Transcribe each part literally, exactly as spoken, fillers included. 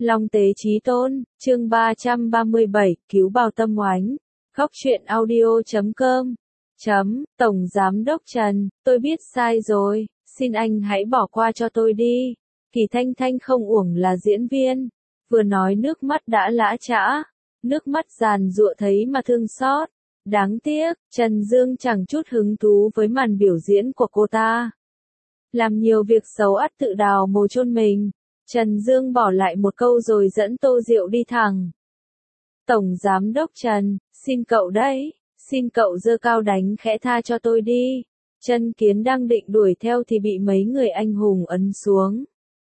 Long tế chí tôn, chương ba trăm ba mươi bảy, cứu Bào Tâm Oánh. Góc truyện audio chấm com. Chấm, Tổng Giám đốc Trần, tôi biết sai rồi, xin anh hãy bỏ qua cho tôi đi. Kỳ Thanh Thanh không uổng là diễn viên. Vừa nói nước mắt đã lã chã. Nước mắt giàn giụa thấy mà thương xót. Đáng tiếc, Trần Dương chẳng chút hứng thú với màn biểu diễn của cô ta. Làm nhiều việc xấu ắt tự đào mồ chôn mình. Trần Dương bỏ lại một câu rồi dẫn Tô Diệu đi thẳng. Tổng Giám đốc Trần, xin cậu đấy, xin cậu giơ cao đánh khẽ tha cho tôi đi. Chân Kiến đang định đuổi theo thì bị mấy người anh hùng ấn xuống.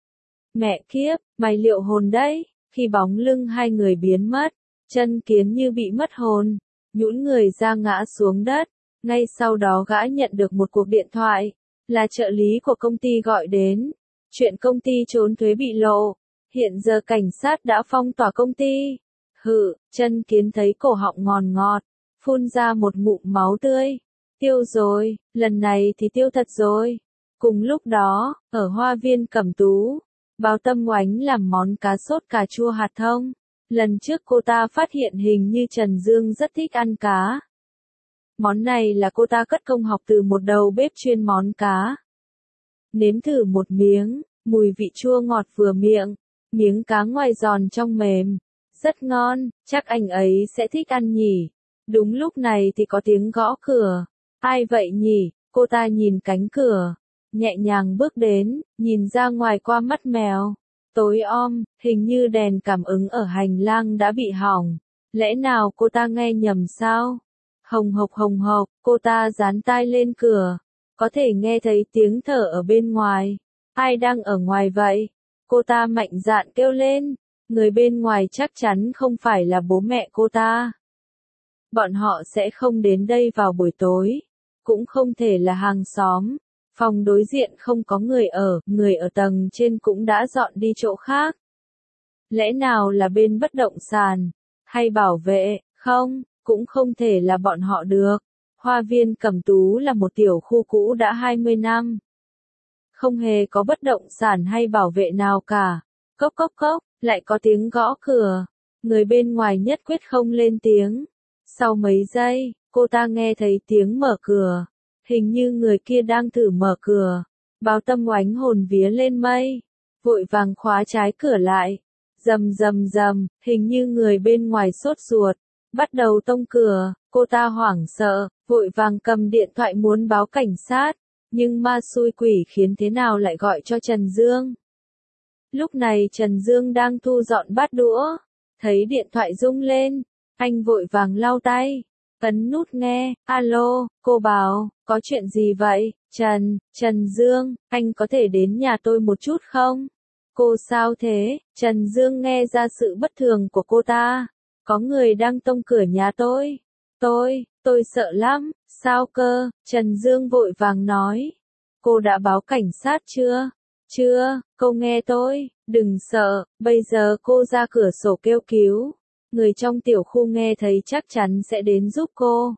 Mẹ kiếp, mày liệu hồn đấy, khi bóng lưng hai người biến mất, Chân Kiến như bị mất hồn, nhũn người ra ngã xuống đất. Ngay sau đó gã nhận được một cuộc điện thoại, là trợ lý của công ty gọi đến. Chuyện công ty trốn thuế bị lộ, hiện giờ cảnh sát đã phong tỏa công ty. Hự, Chân Kiến thấy cổ họng ngòn ngọt, phun ra một ngụm máu tươi. Tiêu rồi, lần này thì tiêu thật rồi. Cùng lúc đó, ở hoa viên Cẩm Tú, Bào Tâm Oánh làm món cá sốt cà chua hạt thông. Lần trước cô ta phát hiện hình như Trần Dương rất thích ăn cá. Món này là cô ta cất công học từ một đầu bếp chuyên món cá. Nếm thử một miếng, mùi vị chua ngọt vừa miệng, miếng cá ngoài giòn trong mềm, rất ngon, chắc anh ấy sẽ thích ăn nhỉ. Đúng lúc này thì có tiếng gõ cửa. Ai vậy nhỉ? Cô ta nhìn cánh cửa, nhẹ nhàng bước đến, nhìn ra ngoài qua mắt mèo. Tối om, hình như đèn cảm ứng ở hành lang đã bị hỏng. Lẽ nào cô ta nghe nhầm sao? Hồng hộc hồng hộc, cô ta dán tai lên cửa. Có thể nghe thấy tiếng thở ở bên ngoài. Ai đang ở ngoài vậy? Cô ta mạnh dạn kêu lên. Người bên ngoài chắc chắn không phải là bố mẹ cô ta. Bọn họ sẽ không đến đây vào buổi tối. Cũng không thể là hàng xóm. Phòng đối diện không có người ở, người ở tầng trên cũng đã dọn đi chỗ khác. Lẽ nào là bên bất động sản? Hay bảo vệ? Không, cũng không thể là bọn họ được. Hoa viên Cẩm Tú là một tiểu khu cũ đã hai mươi năm. Không hề có bất động sản hay bảo vệ nào cả. Cốc cốc cốc, lại có tiếng gõ cửa. Người bên ngoài nhất quyết không lên tiếng. Sau mấy giây, cô ta nghe thấy tiếng mở cửa. Hình như người kia đang thử mở cửa. Bào Tâm Oánh hồn vía lên mây. Vội vàng khóa trái cửa lại. Rầm rầm rầm, hình như người bên ngoài sốt ruột. Bắt đầu tông cửa, cô ta hoảng sợ, vội vàng cầm điện thoại muốn báo cảnh sát. Nhưng ma xui quỷ khiến thế nào lại gọi cho Trần Dương. Lúc này Trần Dương đang thu dọn bát đũa. Thấy điện thoại rung lên, anh vội vàng lau tay. Ấn nút nghe, alo, cô Bào, có chuyện gì vậy? Trần, Trần Dương, anh có thể đến nhà tôi một chút không? Cô sao thế? Trần Dương nghe ra sự bất thường của cô ta. Có người đang tông cửa nhà tôi. Tôi, tôi sợ lắm, sao cơ? Trần Dương vội vàng nói. Cô đã báo cảnh sát chưa? Chưa, cô nghe tôi, đừng sợ, bây giờ cô ra cửa sổ kêu cứu. Người trong tiểu khu nghe thấy chắc chắn sẽ đến giúp cô.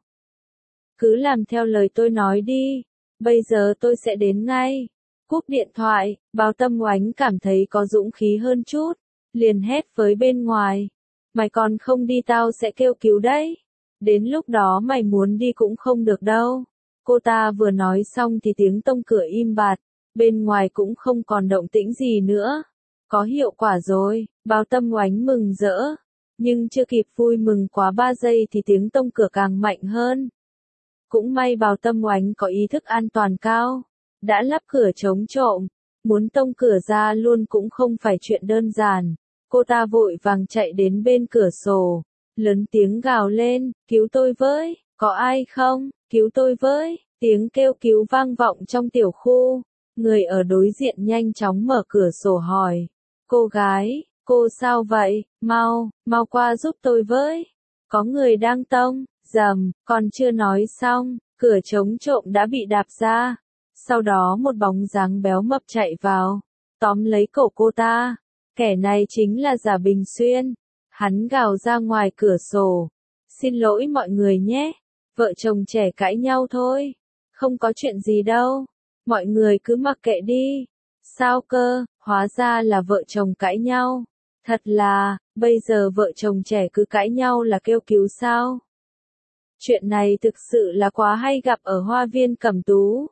Cứ làm theo lời tôi nói đi, bây giờ tôi sẽ đến ngay. Cúp điện thoại, Bào Tâm Oánh cảm thấy có dũng khí hơn chút, liền hét với bên ngoài. Mày còn không đi tao sẽ kêu cứu đấy. Đến lúc đó mày muốn đi cũng không được đâu. Cô ta vừa nói xong thì tiếng tông cửa im bặt, bên ngoài cũng không còn động tĩnh gì nữa. Có hiệu quả rồi, Bào Tâm Oánh mừng rỡ. Nhưng chưa kịp vui mừng quá ba giây thì tiếng tông cửa càng mạnh hơn. Cũng may Bào Tâm Oánh có ý thức an toàn cao. Đã lắp cửa chống trộm. Muốn tông cửa ra luôn cũng không phải chuyện đơn giản. Cô ta vội vàng chạy đến bên cửa sổ. Lớn tiếng gào lên, cứu tôi với, có ai không, cứu tôi với. Tiếng kêu cứu vang vọng trong tiểu khu. Người ở đối diện nhanh chóng mở cửa sổ hỏi. Cô gái, cô sao vậy, mau, mau qua giúp tôi với. Có người đang tông, rầm, còn chưa nói xong, cửa chống trộm đã bị đạp ra. Sau đó một bóng dáng béo mập chạy vào, tóm lấy cổ cô ta. Kẻ này chính là Giả Bình Xuyên. Hắn gào ra ngoài cửa sổ. Xin lỗi mọi người nhé. Vợ chồng trẻ cãi nhau thôi. Không có chuyện gì đâu. Mọi người cứ mặc kệ đi. Sao cơ, hóa ra là vợ chồng cãi nhau. Thật là, bây giờ vợ chồng trẻ cứ cãi nhau là kêu cứu sao? Chuyện này thực sự là quá hay gặp ở Hoa Viên Cẩm Tú.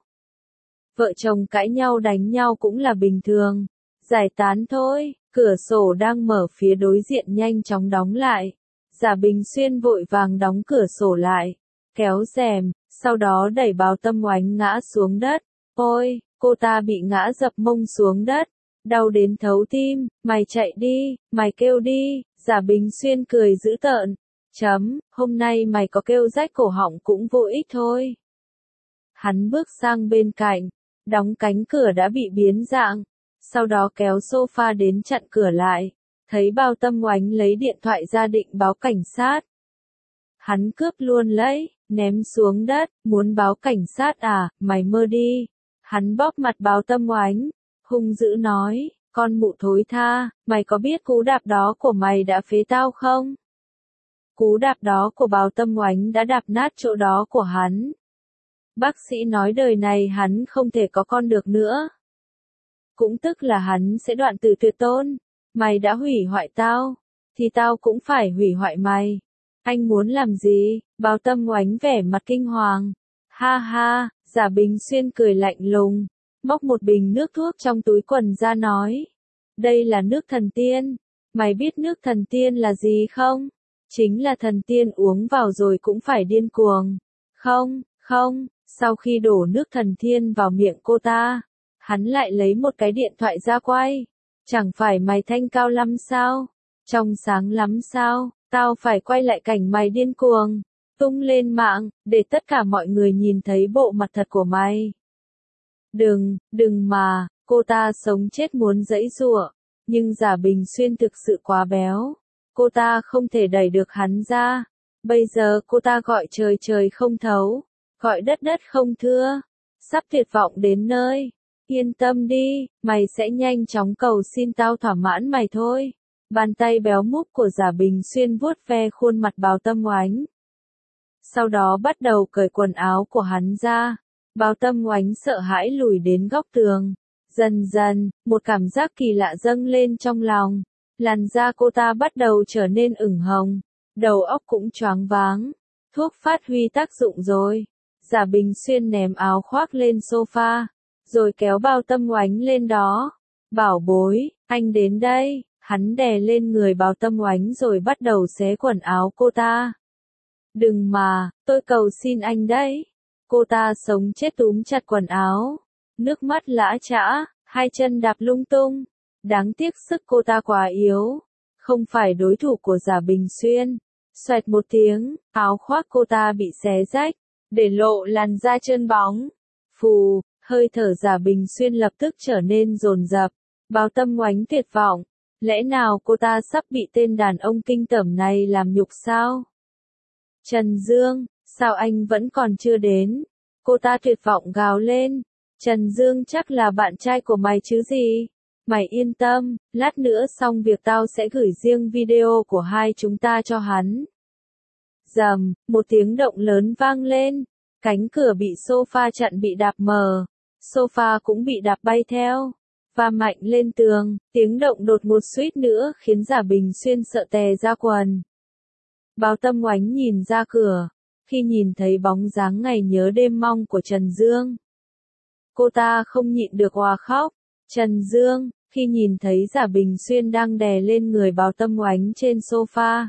Vợ chồng cãi nhau đánh nhau cũng là bình thường. Giải tán thôi, cửa sổ đang mở phía đối diện nhanh chóng đóng lại. Giả Bình Xuyên vội vàng đóng cửa sổ lại, kéo rèm, sau đó đẩy Bào Tâm Oánh ngã xuống đất. Ôi, cô ta bị ngã dập mông xuống đất, đau đến thấu tim, mày chạy đi, mày kêu đi, Giả Bình Xuyên cười dữ tợn. Chấm, hôm nay mày có kêu rách cổ họng cũng vô ích thôi. Hắn bước sang bên cạnh, đóng cánh cửa đã bị biến dạng, sau đó kéo sofa đến chặn cửa lại, thấy Bào Tâm Oánh lấy điện thoại ra định báo cảnh sát. Hắn cướp luôn lấy, ném xuống đất, muốn báo cảnh sát à, mày mơ đi. Hắn bóp mặt Bào Tâm Oánh, hung dữ nói, con mụ thối tha, mày có biết cú đạp đó của mày đã phế tao không? Cú đạp đó của Bào Tâm Oánh đã đạp nát chỗ đó của hắn. Bác sĩ nói đời này hắn không thể có con được nữa. Cũng tức là hắn sẽ đoạn tử tuyệt tôn. Mày đã hủy hoại tao, thì tao cũng phải hủy hoại mày. Anh muốn làm gì? Bào Tâm Oánh vẻ mặt kinh hoàng. Ha ha, Giả Bình Xuyên cười lạnh lùng, móc một bình nước thuốc trong túi quần ra nói. Đây là nước thần tiên. Mày biết nước thần tiên là gì không? Chính là thần tiên uống vào rồi cũng phải điên cuồng. Không, không, sau khi đổ nước thần tiên vào miệng cô ta, hắn lại lấy một cái điện thoại ra quay. Chẳng phải mày thanh cao lắm sao? Trong sáng lắm sao? Tao phải quay lại cảnh mày điên cuồng, tung lên mạng, để tất cả mọi người nhìn thấy bộ mặt thật của mày. Đừng, đừng mà, cô ta sống chết muốn giãy giụa, nhưng Giả Bình Xuyên thực sự quá béo. Cô ta không thể đẩy được hắn ra. Bây giờ cô ta gọi trời trời không thấu, gọi đất đất không thưa, sắp tuyệt vọng đến nơi. Yên tâm đi, mày sẽ nhanh chóng cầu xin tao thỏa mãn mày thôi. Bàn tay béo múp của Giả Bình Xuyên vuốt ve khuôn mặt Bào Tâm Oánh. Sau đó bắt đầu cởi quần áo của hắn ra. Bào Tâm Oánh sợ hãi lùi đến góc tường. Dần dần, một cảm giác kỳ lạ dâng lên trong lòng. Làn da cô ta bắt đầu trở nên ửng hồng. Đầu óc cũng choáng váng. Thuốc phát huy tác dụng rồi. Giả Bình Xuyên ném áo khoác lên sofa, rồi kéo Bào Tâm Oánh lên đó. Bảo bối, anh đến đây. Hắn đè lên người Bào Tâm Oánh rồi bắt đầu xé quần áo cô ta. Đừng mà, tôi cầu xin anh đấy. Cô ta sống chết túm chặt quần áo. Nước mắt lã chã, hai chân đạp lung tung. Đáng tiếc sức cô ta quá yếu. Không phải đối thủ của Giả Bình Xuyên. Xoẹt một tiếng, áo khoác cô ta bị xé rách, để lộ làn da trơn bóng. Phù, hơi thở Giả Bình Xuyên lập tức trở nên dồn dập. Bào Tâm Oánh tuyệt vọng. Lẽ nào cô ta sắp bị tên đàn ông kinh tởm này làm nhục sao? Trần Dương, sao anh vẫn còn chưa đến? Cô ta tuyệt vọng gào lên. Trần Dương chắc là bạn trai của mày chứ gì? Mày yên tâm, lát nữa xong việc tao sẽ gửi riêng video của hai chúng ta cho hắn. Rầm, một tiếng động lớn vang lên. Cánh cửa bị sofa chặn bị đạp mở. Sofa cũng bị đạp bay theo. Và mạnh lên tường, tiếng động đột ngột suýt nữa khiến Giả Bình Xuyên sợ tè ra quần. Bào Tâm Oánh nhìn ra cửa, khi nhìn thấy bóng dáng ngày nhớ đêm mong của Trần Dương. Cô ta không nhịn được òa khóc. Trần Dương, khi nhìn thấy Giả Bình Xuyên đang đè lên người Bào Tâm Oánh trên sofa.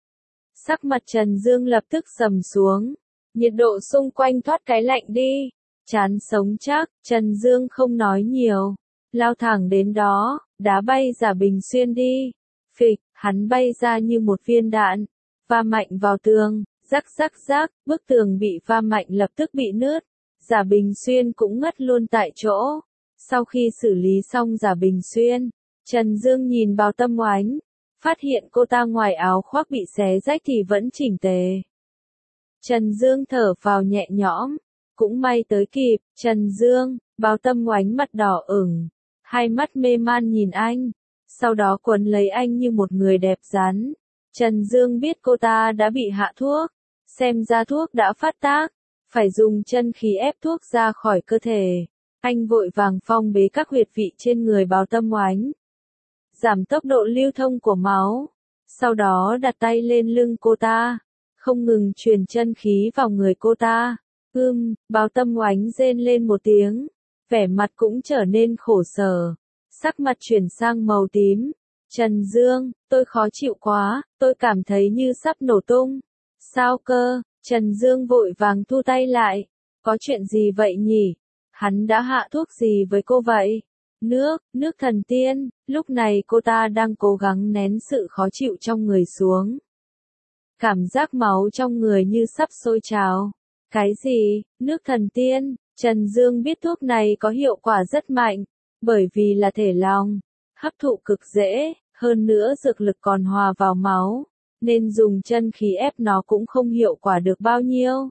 Sắc mặt Trần Dương lập tức sầm xuống, nhiệt độ xung quanh thoát cái lạnh đi. Chán sống chắc, Trần Dương không nói nhiều. Lao thẳng đến đó, đá bay Giả Bình Xuyên đi. Phịch, hắn bay ra như một viên đạn, va mạnh vào tường, rắc rắc rắc, bức tường bị va mạnh lập tức bị nứt. Giả Bình Xuyên cũng ngất luôn tại chỗ. Sau khi xử lý xong Giả Bình Xuyên, Trần Dương nhìn Bào Tâm Oánh, phát hiện cô ta ngoài áo khoác bị xé rách thì vẫn chỉnh tề. Trần Dương thở phào nhẹ nhõm, cũng may tới kịp. Trần Dương, Bào Tâm Oánh mặt đỏ ửng, hai mắt mê man nhìn anh, sau đó quấn lấy anh như một người đẹp rắn. Trần Dương biết cô ta đã bị hạ thuốc, xem ra thuốc đã phát tác, phải dùng chân khí ép thuốc ra khỏi cơ thể. Anh vội vàng phong bế các huyệt vị trên người Bào Tâm Oánh. giảm tốc độ lưu thông của máu. Sau đó đặt tay lên lưng cô ta, không ngừng truyền chân khí vào người cô ta. Ưm, Báo Tâm Oánh rên lên một tiếng, vẻ mặt cũng trở nên khổ sở, sắc mặt chuyển sang màu tím. Trần Dương, tôi khó chịu quá, tôi cảm thấy như sắp nổ tung. Sao cơ? Trần Dương vội vàng thu tay lại. Có chuyện gì vậy nhỉ? Hắn đã hạ thuốc gì với cô vậy? Nước, nước thần tiên. Lúc này cô ta đang cố gắng nén sự khó chịu trong người xuống. Cảm giác máu trong người như sắp sôi trào. Cái gì? Nước thần tiên? Trần Dương biết thuốc này có hiệu quả rất mạnh, bởi vì là thể long, hấp thụ cực dễ, hơn nữa dược lực còn hòa vào máu, nên dùng chân khí ép nó cũng không hiệu quả được bao nhiêu.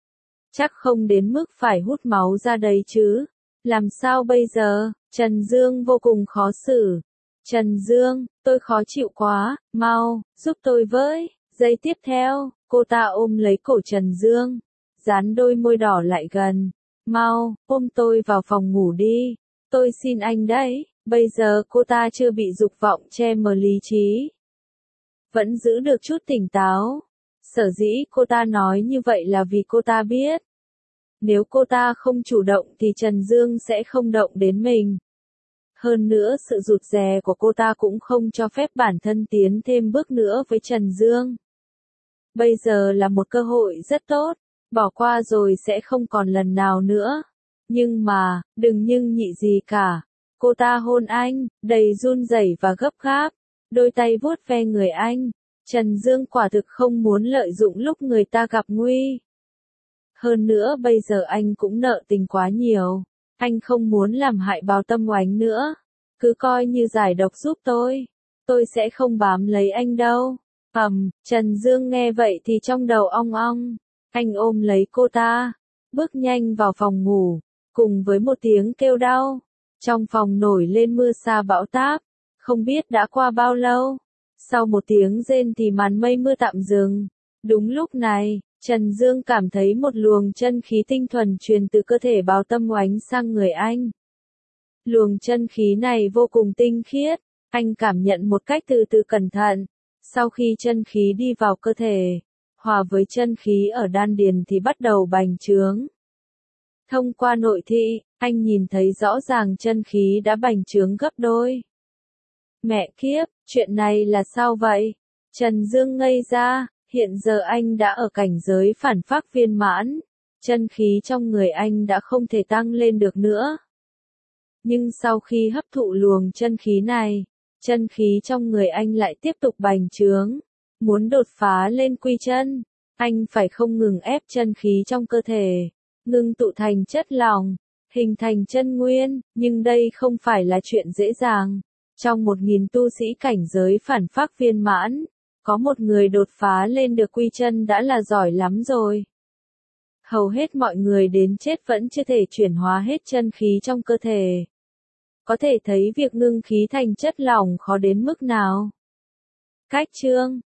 Chắc không đến mức phải hút máu ra đấy chứ. Làm sao bây giờ? Trần Dương vô cùng khó xử. Trần Dương, tôi khó chịu quá, mau, giúp tôi với. Giây tiếp theo, cô ta ôm lấy cổ Trần Dương, dán đôi môi đỏ lại gần. Mau, ôm tôi vào phòng ngủ đi. Tôi xin anh đấy. Bây giờ cô ta chưa bị dục vọng che mờ lý trí, vẫn giữ được chút tỉnh táo. Sở dĩ cô ta nói như vậy là vì cô ta biết, nếu cô ta không chủ động thì Trần Dương sẽ không động đến mình. Hơn nữa sự rụt rè của cô ta cũng không cho phép bản thân tiến thêm bước nữa với Trần Dương. Bây giờ là một cơ hội rất tốt, bỏ qua rồi sẽ không còn lần nào nữa. Nhưng mà, đừng nhưng nhị gì cả. Cô ta hôn anh, đầy run rẩy và gấp gáp, đôi tay vuốt ve người anh. Trần Dương quả thực không muốn lợi dụng lúc người ta gặp nguy. Hơn nữa bây giờ anh cũng nợ tình quá nhiều. Anh không muốn làm hại Báo Tâm Oánh nữa. Cứ coi như giải độc giúp tôi. Tôi sẽ không bám lấy anh đâu. Ầm, Trần Dương nghe vậy thì trong đầu ong ong. Anh ôm lấy cô ta, bước nhanh vào phòng ngủ, cùng với một tiếng kêu đau. Trong phòng nổi lên mưa sa bão táp, không biết đã qua bao lâu. Sau một tiếng rên thì màn mây mưa tạm dừng. Đúng lúc này, Trần Dương cảm thấy một luồng chân khí tinh thuần truyền từ cơ thể Báo Tâm Oánh sang người anh. Luồng chân khí này vô cùng tinh khiết, anh cảm nhận một cách từ từ cẩn thận. Sau khi chân khí đi vào cơ thể, hòa với chân khí ở đan điền thì bắt đầu bành trướng. Thông qua nội thị, anh nhìn thấy rõ ràng chân khí đã bành trướng gấp đôi. Mẹ kiếp, chuyện này là sao vậy? Trần Dương ngây ra, hiện giờ anh đã ở cảnh giới phản phác viên mãn, chân khí trong người anh đã không thể tăng lên được nữa. Nhưng sau khi hấp thụ luồng chân khí này, chân khí trong người anh lại tiếp tục bành trướng. Muốn đột phá lên quy chân, anh phải không ngừng ép chân khí trong cơ thể, ngưng tụ thành chất lỏng, hình thành chân nguyên, nhưng đây không phải là chuyện dễ dàng. Trong một nghìn tu sĩ cảnh giới phản phác viên mãn, có một người đột phá lên được quy chân đã là giỏi lắm rồi. Hầu hết mọi người đến chết vẫn chưa thể chuyển hóa hết chân khí trong cơ thể. Có thể thấy việc ngưng khí thành chất lỏng khó đến mức nào. Cách chương